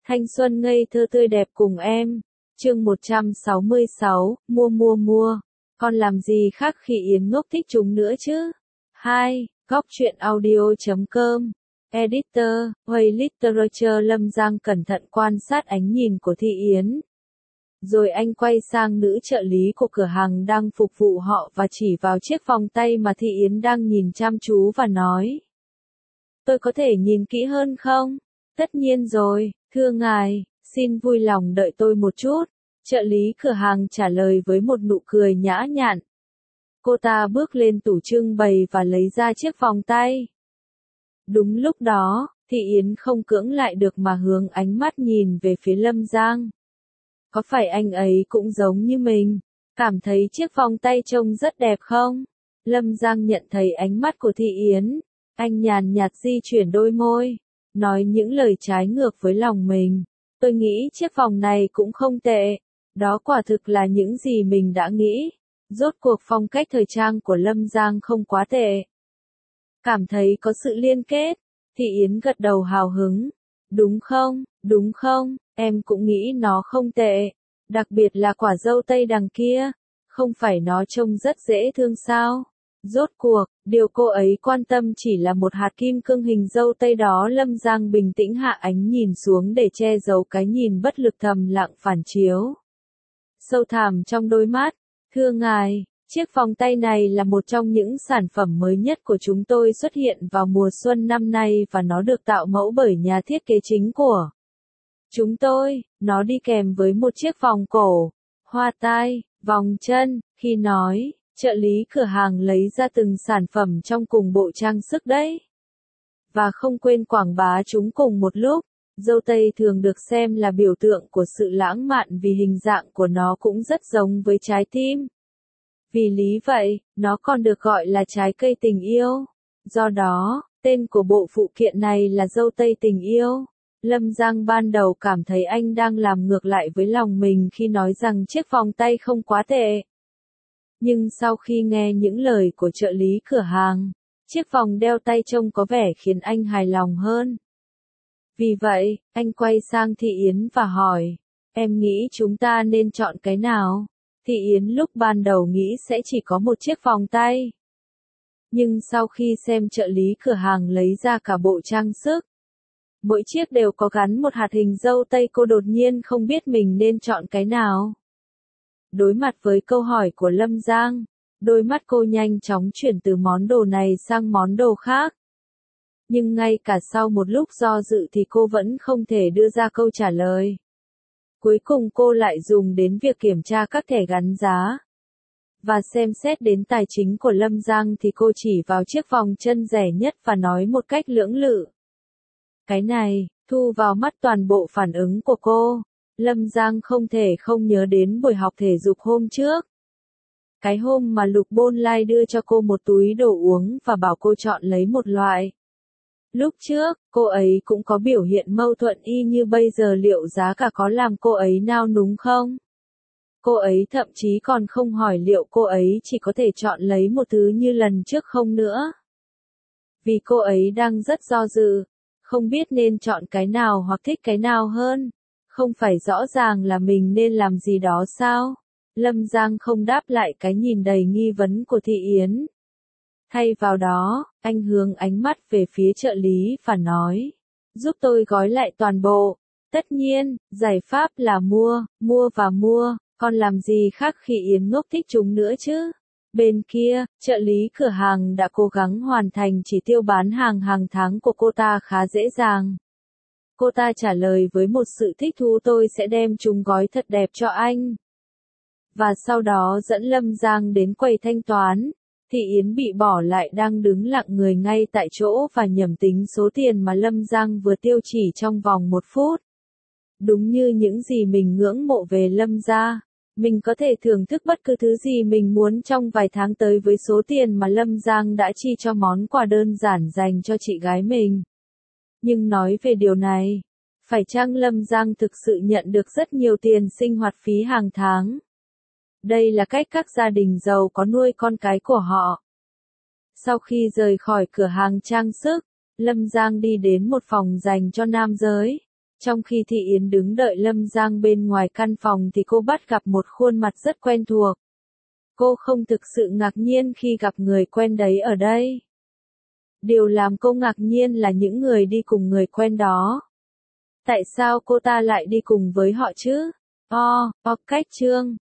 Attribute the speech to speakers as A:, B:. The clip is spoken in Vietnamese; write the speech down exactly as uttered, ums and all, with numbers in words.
A: Thanh xuân ngây thơ tươi đẹp cùng em. Chương một trăm sáu mươi sáu, mua mua mua. Con làm gì khác khi Yến ngốc thích chúng nữa chứ? hai. Góc truyện audio chấm com. Editor, Way Literature. Lâm Giang cẩn thận quan sát ánh nhìn của Thị Yến. Rồi anh quay sang nữ trợ lý của cửa hàng đang phục vụ họ và chỉ vào chiếc vòng tay mà Thị Yến đang nhìn chăm chú và nói. Tôi có thể nhìn kỹ hơn không? Tất nhiên rồi, thưa ngài, xin vui lòng đợi tôi một chút. Trợ lý cửa hàng trả lời với một nụ cười nhã nhặn. Cô ta bước lên tủ trưng bày và lấy ra chiếc vòng tay. Đúng lúc đó, Thị Yến không cưỡng lại được mà hướng ánh mắt nhìn về phía Lâm Giang. Có phải anh ấy cũng giống như mình, cảm thấy chiếc vòng tay trông rất đẹp không? Lâm Giang nhận thấy ánh mắt của Thị Yến, anh nhàn nhạt di chuyển đôi môi, nói những lời trái ngược với lòng mình. Tôi nghĩ chiếc vòng này cũng không tệ, đó quả thực là những gì mình đã nghĩ. Rốt cuộc phong cách thời trang của Lâm Giang không quá tệ. Cảm thấy có sự liên kết, Thị Yến gật đầu hào hứng. Đúng không, đúng không, em cũng nghĩ nó không tệ. Đặc biệt là quả dâu tây đằng kia, không phải nó trông rất dễ thương sao? Rốt cuộc, điều cô ấy quan tâm chỉ là một hạt kim cương hình dâu tây đó. Lâm Giang bình tĩnh hạ ánh nhìn xuống để che giấu cái nhìn bất lực thầm lặng phản chiếu sâu thẳm trong đôi mắt. Thưa ngài, chiếc vòng tay này là một trong những sản phẩm mới nhất của chúng tôi xuất hiện vào mùa xuân năm nay và nó được tạo mẫu bởi nhà thiết kế chính của chúng tôi. Nó đi kèm với một chiếc vòng cổ, hoa tai, vòng chân. Khi nói, trợ lý cửa hàng lấy ra từng sản phẩm trong cùng bộ trang sức đấy. Và không quên quảng bá chúng cùng một lúc. Dâu tây thường được xem là biểu tượng của sự lãng mạn vì hình dạng của nó cũng rất giống với trái tim. Vì lý vậy, nó còn được gọi là trái cây tình yêu. Do đó, tên của bộ phụ kiện này là dâu tây tình yêu. Lâm Giang ban đầu cảm thấy anh đang làm ngược lại với lòng mình khi nói rằng chiếc vòng tay không quá tệ. Nhưng sau khi nghe những lời của trợ lý cửa hàng, chiếc vòng đeo tay trông có vẻ khiến anh hài lòng hơn. Vì vậy, anh quay sang Thị Yến và hỏi, em nghĩ chúng ta nên chọn cái nào? Thị Yến lúc ban đầu nghĩ sẽ chỉ có một chiếc vòng tay. Nhưng sau khi xem trợ lý cửa hàng lấy ra cả bộ trang sức, mỗi chiếc đều có gắn một hạt hình dâu tây, cô đột nhiên không biết mình nên chọn cái nào. Đối mặt với câu hỏi của Lâm Giang, đôi mắt cô nhanh chóng chuyển từ món đồ này sang món đồ khác. Nhưng ngay cả sau một lúc do dự thì cô vẫn không thể đưa ra câu trả lời. Cuối cùng cô lại dùng đến việc kiểm tra các thẻ gắn giá. Và xem xét đến tài chính của Lâm Giang thì cô chỉ vào chiếc vòng chân rẻ nhất và nói một cách lưỡng lự. Cái này, thu vào mắt toàn bộ phản ứng của cô. Lâm Giang không thể không nhớ đến buổi học thể dục hôm trước. Cái hôm mà Lục Bôn Lai đưa cho cô một túi đồ uống và bảo cô chọn lấy một loại. Lúc trước, cô ấy cũng có biểu hiện mâu thuẫn y như bây giờ, liệu giá cả có làm cô ấy nao núng không? Cô ấy thậm chí còn không hỏi liệu cô ấy chỉ có thể chọn lấy một thứ như lần trước không nữa. Vì cô ấy đang rất do dự, không biết nên chọn cái nào hoặc thích cái nào hơn. Không phải rõ ràng là mình nên làm gì đó sao? Lâm Giang không đáp lại cái nhìn đầy nghi vấn của Thị Yến. Thay vào đó, anh hướng ánh mắt về phía trợ lý và nói, giúp tôi gói lại toàn bộ. Tất nhiên, giải pháp là mua, mua và mua, còn làm gì khác khi Yến ngốc thích chúng nữa chứ? Bên kia, trợ lý cửa hàng đã cố gắng hoàn thành chỉ tiêu bán hàng hàng tháng của cô ta khá dễ dàng. Cô ta trả lời với một sự thích thú, tôi sẽ đem chúng gói thật đẹp cho anh. Và sau đó dẫn Lâm Giang đến quầy thanh toán. Thị Yến bị bỏ lại đang đứng lặng người ngay tại chỗ và nhẩm tính số tiền mà Lâm Giang vừa tiêu chỉ trong vòng một phút. Đúng như những gì mình ngưỡng mộ về Lâm gia, mình có thể thưởng thức bất cứ thứ gì mình muốn trong vài tháng tới với số tiền mà Lâm Giang đã chi cho món quà đơn giản dành cho chị gái mình. Nhưng nói về điều này, phải chăng Lâm Giang thực sự nhận được rất nhiều tiền sinh hoạt phí hàng tháng? Đây là cách các gia đình giàu có nuôi con cái của họ. Sau khi rời khỏi cửa hàng trang sức, Lâm Giang đi đến một phòng dành cho nam giới. Trong khi Thị Yến đứng đợi Lâm Giang bên ngoài căn phòng thì cô bắt gặp một khuôn mặt rất quen thuộc. Cô không thực sự ngạc nhiên khi gặp người quen đấy ở đây. Điều làm cô ngạc nhiên là những người đi cùng người quen đó. Tại sao cô ta lại đi cùng với họ chứ? O, o cách chương.